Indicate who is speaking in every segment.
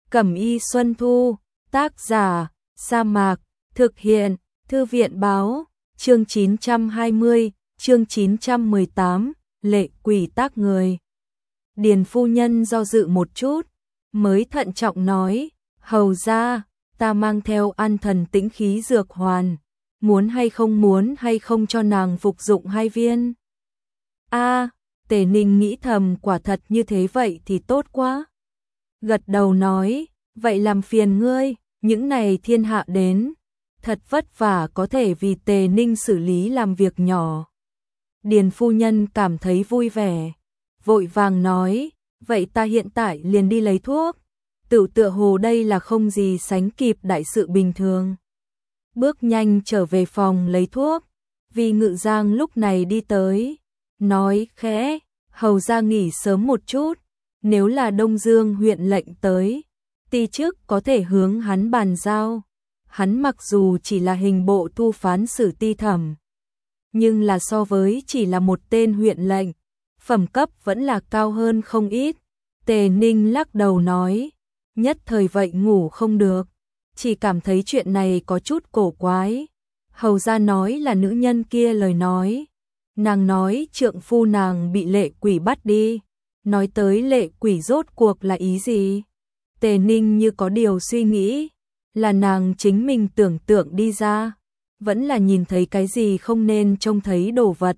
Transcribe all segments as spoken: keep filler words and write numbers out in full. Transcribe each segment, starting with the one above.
Speaker 1: Cẩm y Xuân Thu, tác giả, Sa Mạc, thực hiện, Thư viện báo, chương chín trăm hai mươi, chương chín trăm mười tám, lệ quỷ tác người. Điền phu nhân do dự một chút, mới thận trọng nói, hầu ra, ta mang theo an thần tĩnh khí dược hoàn, muốn hay không muốn hay không cho nàng phục dụng hai viên. A, Tề Ninh nghĩ thầm quả thật như thế vậy thì tốt quá. Gật đầu nói, vậy làm phiền ngươi, những này thiên hạ đến, thật vất vả có thể vì Tề Ninh xử lý làm việc nhỏ. Điền phu nhân cảm thấy vui vẻ, vội vàng nói, vậy ta hiện tại liền đi lấy thuốc. Tự tựa hồ đây là không gì sánh kịp đại sự bình thường. Bước nhanh trở về phòng lấy thuốc, vì Ngự Giang lúc này đi tới, nói khẽ, hầu ra nghỉ sớm một chút, nếu là Đông Dương huyện lệnh tới, ti chức có thể hướng hắn bàn giao. Hắn mặc dù chỉ là hình bộ thu phán xử ti thẩm, nhưng là so với chỉ là một tên huyện lệnh, phẩm cấp vẫn là cao hơn không ít. Tề Ninh lắc đầu nói, nhất thời vậy ngủ không được, chỉ cảm thấy chuyện này có chút cổ quái. Hầu ra nói là nữ nhân kia lời nói, nàng nói trượng phu nàng bị lệ quỷ bắt đi, nói tới lệ quỷ rốt cuộc là ý gì? Tề Ninh như có điều suy nghĩ, là nàng chính mình tưởng tượng đi ra, vẫn là nhìn thấy cái gì không nên trông thấy đồ vật.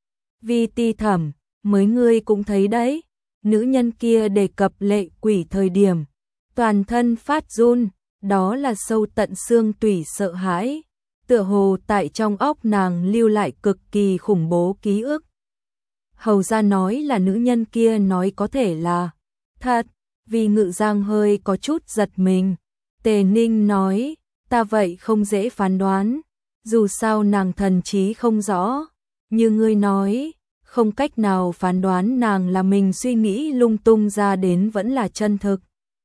Speaker 1: Vi ti thẩm, mới ngươi cũng thấy đấy, nữ nhân kia đề cập lệ quỷ thời điểm, toàn thân phát run, đó là sâu tận xương tủy sợ hãi, tựa hồ tại trong óc nàng lưu lại cực kỳ khủng bố ký ức. Hầu ra nói là nữ nhân kia nói có thể là thật, vì Ngự Giang hơi có chút giật mình. Tề Ninh nói, ta vậy không dễ phán đoán, dù sao nàng thần trí không rõ, như ngươi nói, không cách nào phán đoán nàng là mình suy nghĩ lung tung ra đến vẫn là chân thực.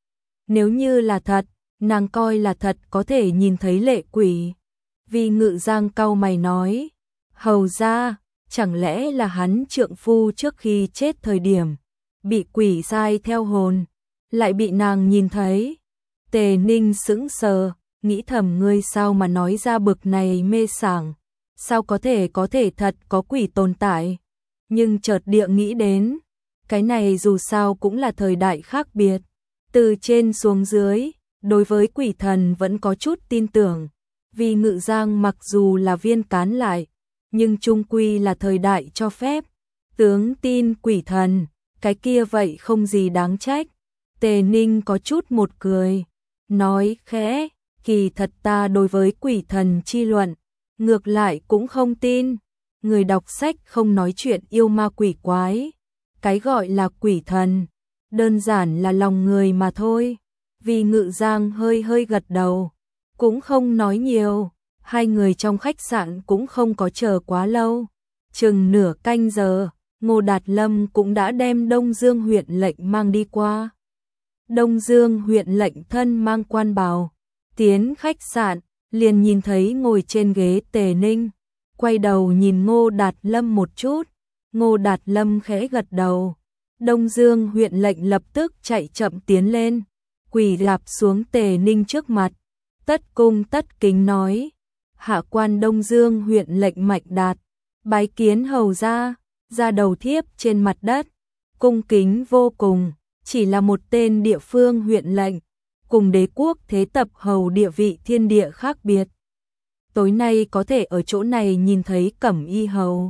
Speaker 1: Nếu như là thật, nàng coi là thật có thể nhìn thấy lệ quỷ. Vì Ngự Giang cau mày nói, hầu ra, chẳng lẽ là hắn trượng phu trước khi chết thời điểm, bị quỷ sai theo hồn, lại bị nàng nhìn thấy. Tề Ninh sững sờ, nghĩ thầm ngươi sao mà nói ra bực này mê sảng, sao có thể có thể thật có quỷ tồn tại. Nhưng chợt địa nghĩ đến, cái này dù sao cũng là thời đại khác biệt, từ trên xuống dưới, đối với quỷ thần vẫn có chút tin tưởng. Vì Ngự Giang mặc dù là viên cán lại, nhưng chung quy là thời đại cho phép, tướng tin quỷ thần, cái kia vậy không gì đáng trách. Tề Ninh có chút một cười, nói khẽ, kỳ thật ta đối với quỷ thần chi luận, ngược lại cũng không tin. Người đọc sách không nói chuyện yêu ma quỷ quái, cái gọi là quỷ thần, đơn giản là lòng người mà thôi. Vì Ngự Giang hơi hơi gật đầu, cũng không nói nhiều. Hai người trong khách sạn cũng không có chờ quá lâu, chừng nửa canh giờ, Ngô Đạt Lâm cũng đã đem Đông Dương huyện lệnh mang đi qua. Đông Dương huyện lệnh thân mang quan bào, tiến khách sạn, liền nhìn thấy ngồi trên ghế Tề Ninh, quay đầu nhìn Ngô Đạt Lâm một chút, Ngô Đạt Lâm khẽ gật đầu. Đông Dương huyện lệnh lập tức chạy chậm tiến lên, quỳ rạp xuống Tề Ninh trước mặt, tất cung tất kính nói, hạ quan Đông Dương huyện lệnh Mạnh Đạt, bái kiến hầu ra, ra đầu thiếp trên mặt đất, cung kính vô cùng, chỉ là một tên địa phương huyện lệnh, cùng đế quốc thế tập hầu địa vị thiên địa khác biệt. Tối nay có thể ở chỗ này nhìn thấy Cẩm y hầu,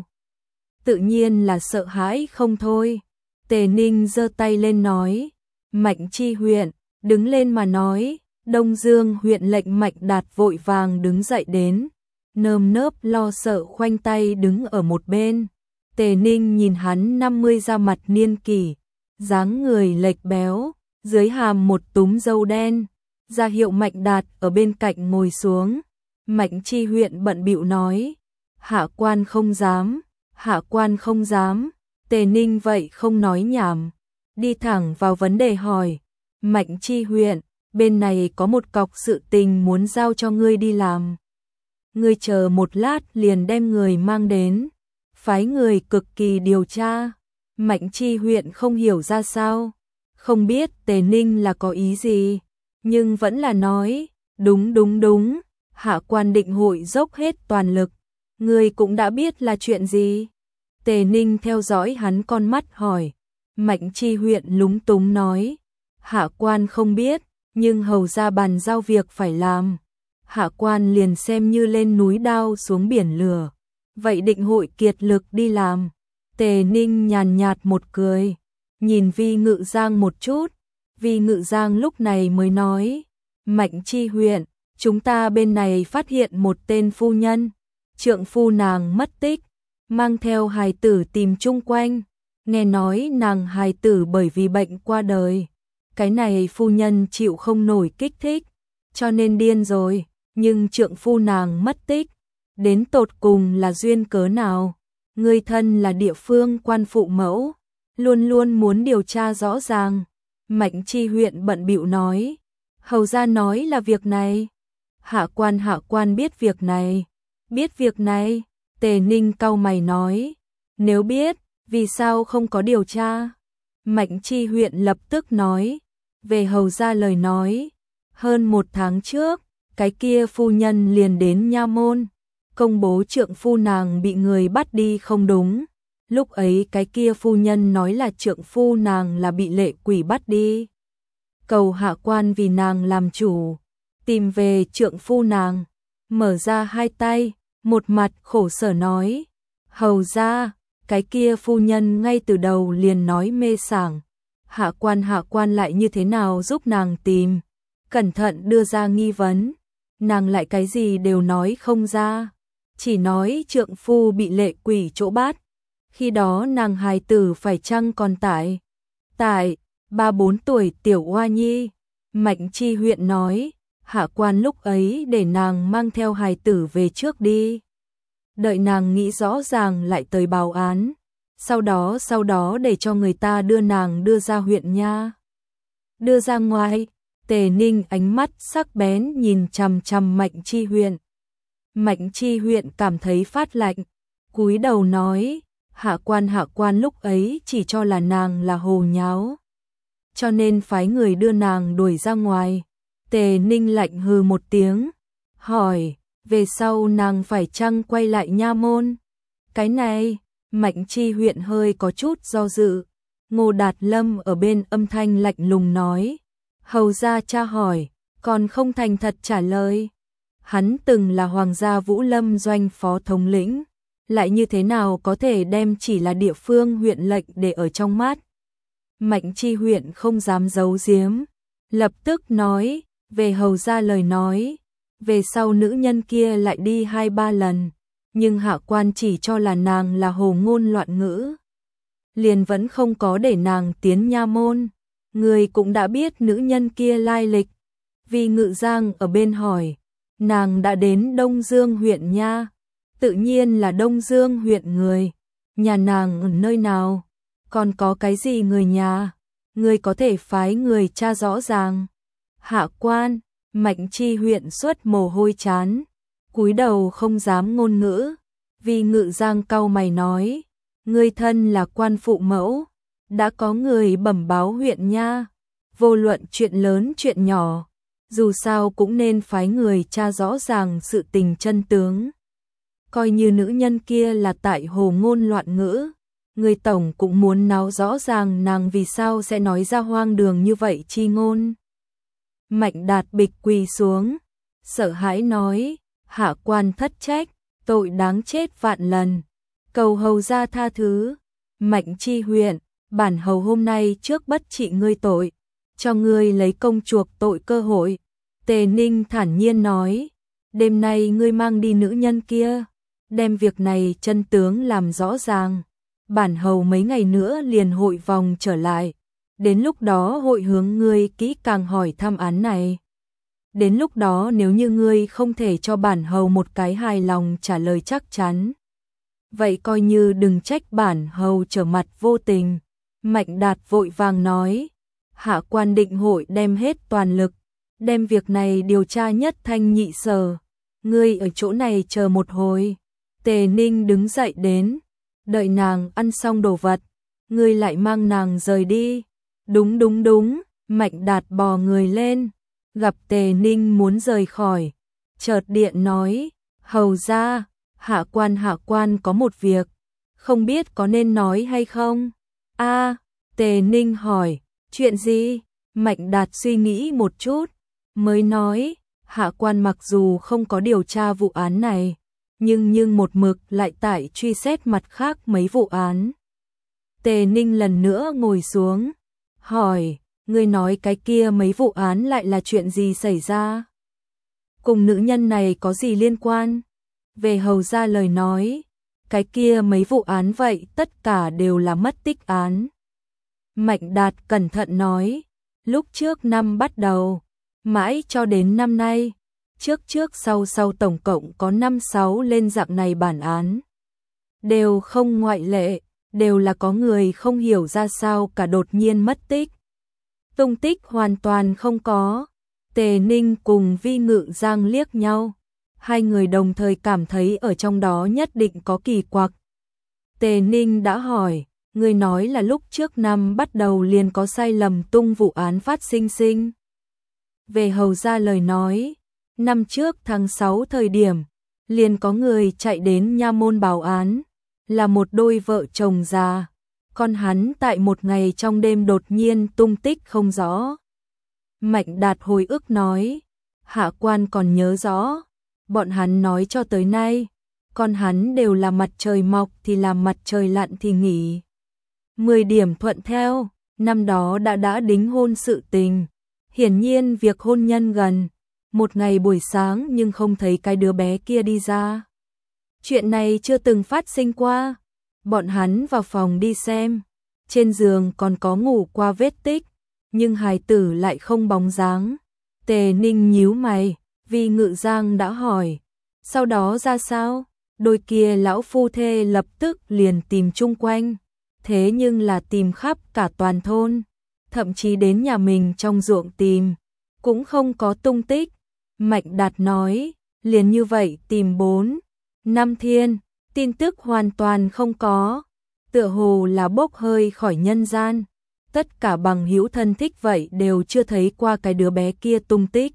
Speaker 1: tự nhiên là sợ hãi không thôi. Tề Ninh giơ tay lên nói, Mạnh chi huyện, đứng lên mà nói. Đông Dương huyện lệnh Mạnh Đạt vội vàng đứng dậy đến, nơm nớp lo sợ khoanh tay đứng ở một bên. Tề Ninh nhìn hắn năm mươi ra mặt niên kỷ, dáng người lệch béo, dưới hàm một túm râu đen, ra hiệu Mạnh Đạt ở bên cạnh ngồi xuống. Mạnh chi huyện bận bịu nói, hạ quan không dám, hạ quan không dám. Tề Ninh vậy không nói nhảm, đi thẳng vào vấn đề hỏi, Mạnh chi huyện, bên này có một cọc sự tình muốn giao cho ngươi đi làm. Ngươi chờ một lát liền đem người mang đến, phái người cực kỳ điều tra. Mạnh chi huyện không hiểu ra sao, không biết Tề Ninh là có ý gì, nhưng vẫn là nói, đúng đúng đúng, hạ quan định hội dốc hết toàn lực. Ngươi cũng đã biết là chuyện gì? Tề Ninh theo dõi hắn con mắt hỏi. Mạnh Chi Huyện lúng túng nói, hạ quan không biết, nhưng hầu ra bàn giao việc phải làm. Hạ quan liền xem như lên núi đao xuống biển lửa, vậy định hội kiệt lực đi làm. Tề Ninh nhàn nhạt một cười, nhìn Vi Ngự Giang một chút. Vi Ngự Giang lúc này mới nói, Mạnh Chi Huyện, chúng ta bên này phát hiện một tên phu nhân, trượng phu nàng mất tích, mang theo hài tử tìm chung quanh, nghe nói nàng hài tử bởi vì bệnh qua đời. Cái này phu nhân chịu không nổi kích thích, cho nên điên rồi, nhưng trượng phu nàng mất tích, đến tột cùng là duyên cớ nào? Ngươi thân là địa phương quan phụ mẫu, luôn luôn muốn điều tra rõ ràng. Mạnh Chi Huyện bận bịu nói, hầu ra nói là việc này. Hạ quan hạ quan biết việc này, biết việc này. Tề Ninh cau mày nói, nếu biết, vì sao không có điều tra? Mạnh Chi Huyện lập tức nói, về hầu ra lời nói, hơn một tháng trước, cái kia phu nhân liền đến nha môn, công bố trượng phu nàng bị người bắt đi không đúng. Lúc ấy cái kia phu nhân nói là trượng phu nàng là bị lệ quỷ bắt đi. Cầu hạ quan vì nàng làm chủ, tìm về trượng phu nàng, mở ra hai tay, một mặt khổ sở nói, hầu ra, cái kia phu nhân ngay từ đầu liền nói mê sảng. Hạ quan hạ quan lại như thế nào giúp nàng tìm, cẩn thận đưa ra nghi vấn, nàng lại cái gì đều nói không ra, chỉ nói trượng phu bị lệ quỷ chỗ bắt. Khi đó nàng hài tử phải chăng còn tại, tại, ba bốn tuổi tiểu oa nhi. Mạnh Chi Huyện nói, hạ quan lúc ấy để nàng mang theo hài tử về trước đi. Đợi nàng nghĩ rõ ràng lại tới báo án, sau đó sau đó để cho người ta đưa nàng đưa ra huyện nha. Đưa ra ngoài. Tề Ninh ánh mắt sắc bén nhìn chằm chằm Mạnh Chi Huyện. Mạnh Chi Huyện cảm thấy phát lạnh, cúi đầu nói, hạ quan hạ quan lúc ấy chỉ cho là nàng là hồ nháo, cho nên phái người đưa nàng đuổi ra ngoài. Tề Ninh lạnh hừ một tiếng, hỏi, về sau nàng phải chăng quay lại nha môn? Cái này, Mạnh Chi Huyện hơi có chút do dự. Ngô Đạt Lâm ở bên âm thanh lạnh lùng nói, hầu ra cha hỏi, còn không thành thật trả lời. Hắn từng là Hoàng gia Vũ Lâm doanh phó thống lĩnh, lại như thế nào có thể đem chỉ là địa phương huyện lệnh để ở trong mắt. Mạnh Chi Huyện không dám giấu giếm, lập tức nói, về hầu ra lời nói, về sau nữ nhân kia lại đi hai ba lần, nhưng hạ quan chỉ cho là nàng là hồ ngôn loạn ngữ, liền vẫn không có để nàng tiến nha môn. Người cũng đã biết nữ nhân kia lai lịch. Vì Ngự Giang ở bên hỏi, nàng đã đến Đông Dương huyện nha? Tự nhiên là Đông Dương huyện người. Nhà nàng ở nơi nào? Còn có cái gì người nhà? Người có thể phái người tra rõ ràng. Hạ quan, Mạnh Chi Huyện xuất mồ hôi chán, cúi đầu không dám ngôn ngữ. Vì Ngự Giang cau mày nói, ngươi thân là quan phụ mẫu, đã có người bẩm báo huyện nha, vô luận chuyện lớn chuyện nhỏ, dù sao cũng nên phái người tra rõ ràng sự tình chân tướng. Coi như nữ nhân kia là tại hồ ngôn loạn ngữ, người tổng cũng muốn náo rõ ràng nàng vì sao sẽ nói ra hoang đường như vậy chi ngôn. Mạnh Đạt bịch quỳ xuống, sợ hãi nói, hạ quan thất trách, tội đáng chết vạn lần, cầu hầu ra tha thứ. Mạnh Chi Huyện, bản hầu hôm nay trước bất trị ngươi tội, cho ngươi lấy công chuộc tội cơ hội. Tề Ninh thản nhiên nói, đêm nay ngươi mang đi nữ nhân kia, đem việc này chân tướng làm rõ ràng. Bản hầu mấy ngày nữa liền hội vòng trở lại, đến lúc đó hội hướng ngươi kỹ càng hỏi thăm án này. Đến lúc đó nếu như ngươi không thể cho bản hầu một cái hài lòng trả lời chắc chắn, vậy coi như đừng trách bản hầu trở mặt vô tình. Mạnh Đạt vội vàng nói, hạ quan định hội đem hết toàn lực, đem việc này điều tra nhất thanh nhị sở. Ngươi ở chỗ này chờ một hồi. Tề Ninh đứng dậy đến, đợi nàng ăn xong đồ vật, ngươi lại mang nàng rời đi. Đúng đúng đúng, Mạnh Đạt bò người lên, gặp Tề Ninh muốn rời khỏi, chợt điện nói, hầu ra, hạ quan hạ quan có một việc, không biết có nên nói hay không? A, Tề Ninh hỏi, chuyện gì? Mạnh Đạt suy nghĩ một chút, mới nói, hạ quan mặc dù không có điều tra vụ án này, nhưng nhưng một mực lại tại truy xét mặt khác mấy vụ án. Tề Ninh lần nữa ngồi xuống, hỏi, ngươi nói cái kia mấy vụ án lại là chuyện gì xảy ra? Cùng nữ nhân này có gì liên quan? Về hầu ra lời nói, cái kia mấy vụ án vậy tất cả đều là mất tích án. Mạnh Đạt cẩn thận nói, lúc trước năm bắt đầu, mãi cho đến năm nay, trước trước sau sau tổng cộng có năm sáu lên dạng này bản án. Đều không ngoại lệ, đều là có người không hiểu ra sao cả đột nhiên mất tích. Tung tích hoàn toàn không có. Tề Ninh cùng Vi Ngự Giang liếc nhau, hai người đồng thời cảm thấy ở trong đó nhất định có kỳ quặc. Tề Ninh đã hỏi, người nói là lúc trước năm bắt đầu liền có sai lầm tung vụ án phát sinh sinh. Về hầu ra lời nói, năm trước tháng sáu thời điểm, liền có người chạy đến nha môn báo án, là một đôi vợ chồng già, con hắn tại một ngày trong đêm đột nhiên tung tích không rõ. Mạnh Đạt hồi ức nói, hạ quan còn nhớ rõ, bọn hắn nói cho tới nay, con hắn đều là mặt trời mọc thì làm mặt trời lặn thì nghỉ. Mười điểm thuận theo, năm đó đã đã đính hôn sự tình, hiển nhiên việc hôn nhân gần, một ngày buổi sáng nhưng không thấy cái đứa bé kia đi ra. Chuyện này chưa từng phát sinh qua, bọn hắn vào phòng đi xem, trên giường còn có ngủ qua vết tích, nhưng hài tử lại không bóng dáng. Tề Ninh nhíu mày, vì Ngự Giang đã hỏi, sau đó ra sao? Đôi kia lão phu thê lập tức liền tìm chung quanh, thế nhưng là tìm khắp cả toàn thôn, thậm chí đến nhà mình trong ruộng tìm, cũng không có tung tích. Mạnh Đạt nói, liền như vậy tìm bốn, năm thiên, tin tức hoàn toàn không có, tựa hồ là bốc hơi khỏi nhân gian. Tất cả bằng hữu thân thích vậy đều chưa thấy qua cái đứa bé kia tung tích.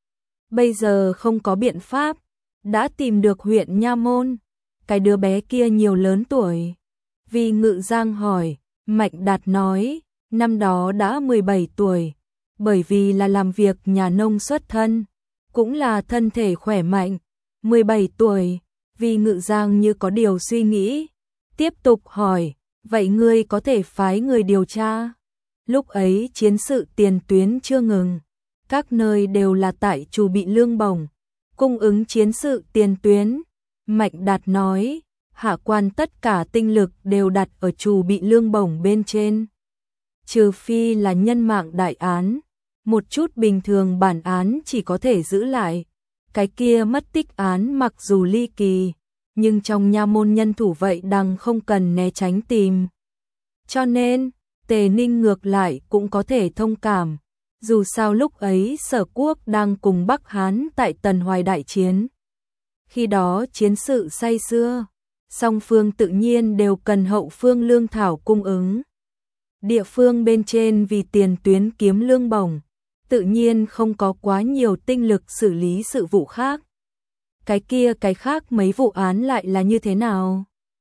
Speaker 1: Bây giờ không có biện pháp, đã tìm được huyện Nha Môn, cái đứa bé kia nhiều lớn tuổi. Vì Ngự Giang hỏi, Mạnh Đạt nói, năm đó đã mười bảy tuổi, bởi vì là làm việc nhà nông xuất thân, cũng là thân thể khỏe mạnh. mười bảy tuổi, Vì Ngự Giang như có điều suy nghĩ, tiếp tục hỏi, vậy ngươi có thể phái người điều tra? Lúc ấy chiến sự tiền tuyến chưa ngừng, các nơi đều là tại chủ bị lương bổng, cung ứng chiến sự tiền tuyến. Mạnh Đạt nói, hạ quan tất cả tinh lực đều đặt ở chủ bị lương bổng bên trên. Trừ phi là nhân mạng đại án, một chút bình thường bản án chỉ có thể giữ lại. Cái kia mất tích án mặc dù ly kỳ, nhưng trong nha môn nhân thủ vậy đằng không cần né tránh tìm. Cho nên, Tề Ninh ngược lại cũng có thể thông cảm, dù sao lúc ấy Sở Quốc đang cùng Bắc Hán tại Tần Hoài đại chiến. Khi đó chiến sự say xưa, song phương tự nhiên đều cần hậu phương lương thảo cung ứng. Địa phương bên trên vì tiền tuyến kiếm lương bổng, tự nhiên không có quá nhiều tinh lực xử lý sự vụ khác. Cái kia cái khác mấy vụ án lại là như thế nào?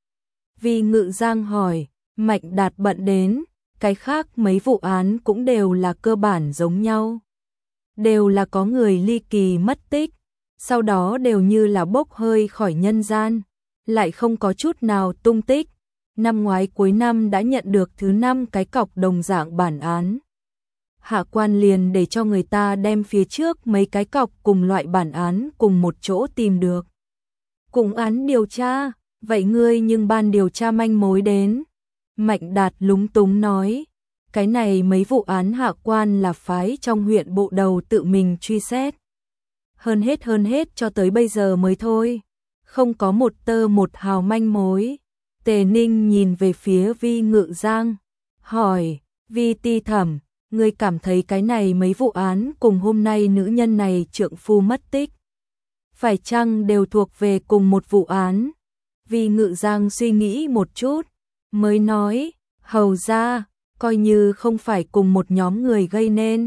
Speaker 1: Vì Ngự Giang hỏi, Mạnh Đạt bận đến, cái khác mấy vụ án cũng đều là cơ bản giống nhau. Đều là có người ly kỳ mất tích, sau đó đều như là bốc hơi khỏi nhân gian, lại không có chút nào tung tích. Năm ngoái cuối năm đã nhận được thứ năm cái cọc đồng dạng bản án. Hạ quan liền để cho người ta đem phía trước mấy cái cọc cùng loại bản án cùng một chỗ tìm được. Cùng án điều tra, vậy ngươi nhưng ban điều tra manh mối đến. Mạnh Đạt lúng túng nói, cái này mấy vụ án hạ quan là phái trong huyện bộ đầu tự mình truy xét. Hơn hết hơn hết cho tới bây giờ mới thôi, không có một tơ một hào manh mối. Tề Ninh nhìn về phía Vi Ngự Giang, hỏi, Vi ti thẩm, ngươi cảm thấy cái này mấy vụ án cùng hôm nay nữ nhân này trượng phu mất tích, phải chăng đều thuộc về cùng một vụ án? Vi Ngự Giang suy nghĩ một chút, mới nói, hầu ra, coi như không phải cùng một nhóm người gây nên,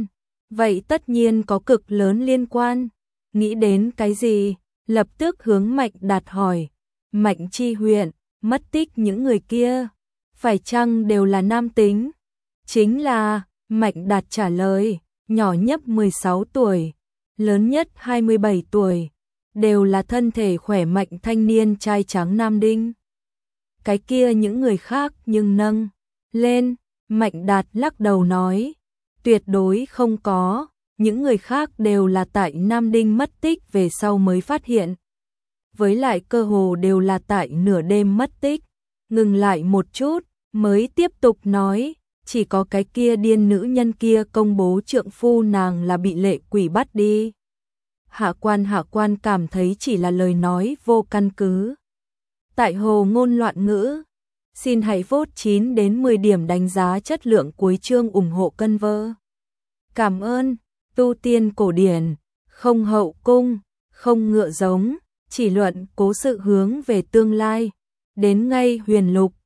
Speaker 1: Vậy tất nhiên có cực lớn liên quan. Nghĩ đến cái gì? Lập tức hướng Mạnh Đạt hỏi. Mạnh Chi huyện, mất tích những người kia, phải chăng đều là nam tính? Chính là, Mạnh Đạt trả lời, nhỏ nhất mười sáu tuổi, lớn nhất hai mươi bảy tuổi, đều là thân thể khỏe mạnh thanh niên trai tráng nam đinh. Cái kia những người khác nhưng nâng lên, Mạnh Đạt lắc đầu nói, tuyệt đối không có, những người khác đều là tại Nam Đinh mất tích về sau mới phát hiện. Với lại cơ hồ đều là tại nửa đêm mất tích, ngừng lại một chút, mới tiếp tục nói, chỉ có cái kia điên nữ nhân kia công bố trượng phu nàng là bị lệ quỷ bắt đi. Hạ quan hạ quan cảm thấy chỉ là lời nói vô căn cứ. Tại hồ ngôn loạn ngữ. Xin hãy vote chín đến mười điểm đánh giá chất lượng cuối chương ủng hộ cân vơ. Cảm ơn, tu tiên cổ điển, không hậu cung, không ngựa giống, chỉ luận cố sự hướng về tương lai. Đến ngay huyền lục,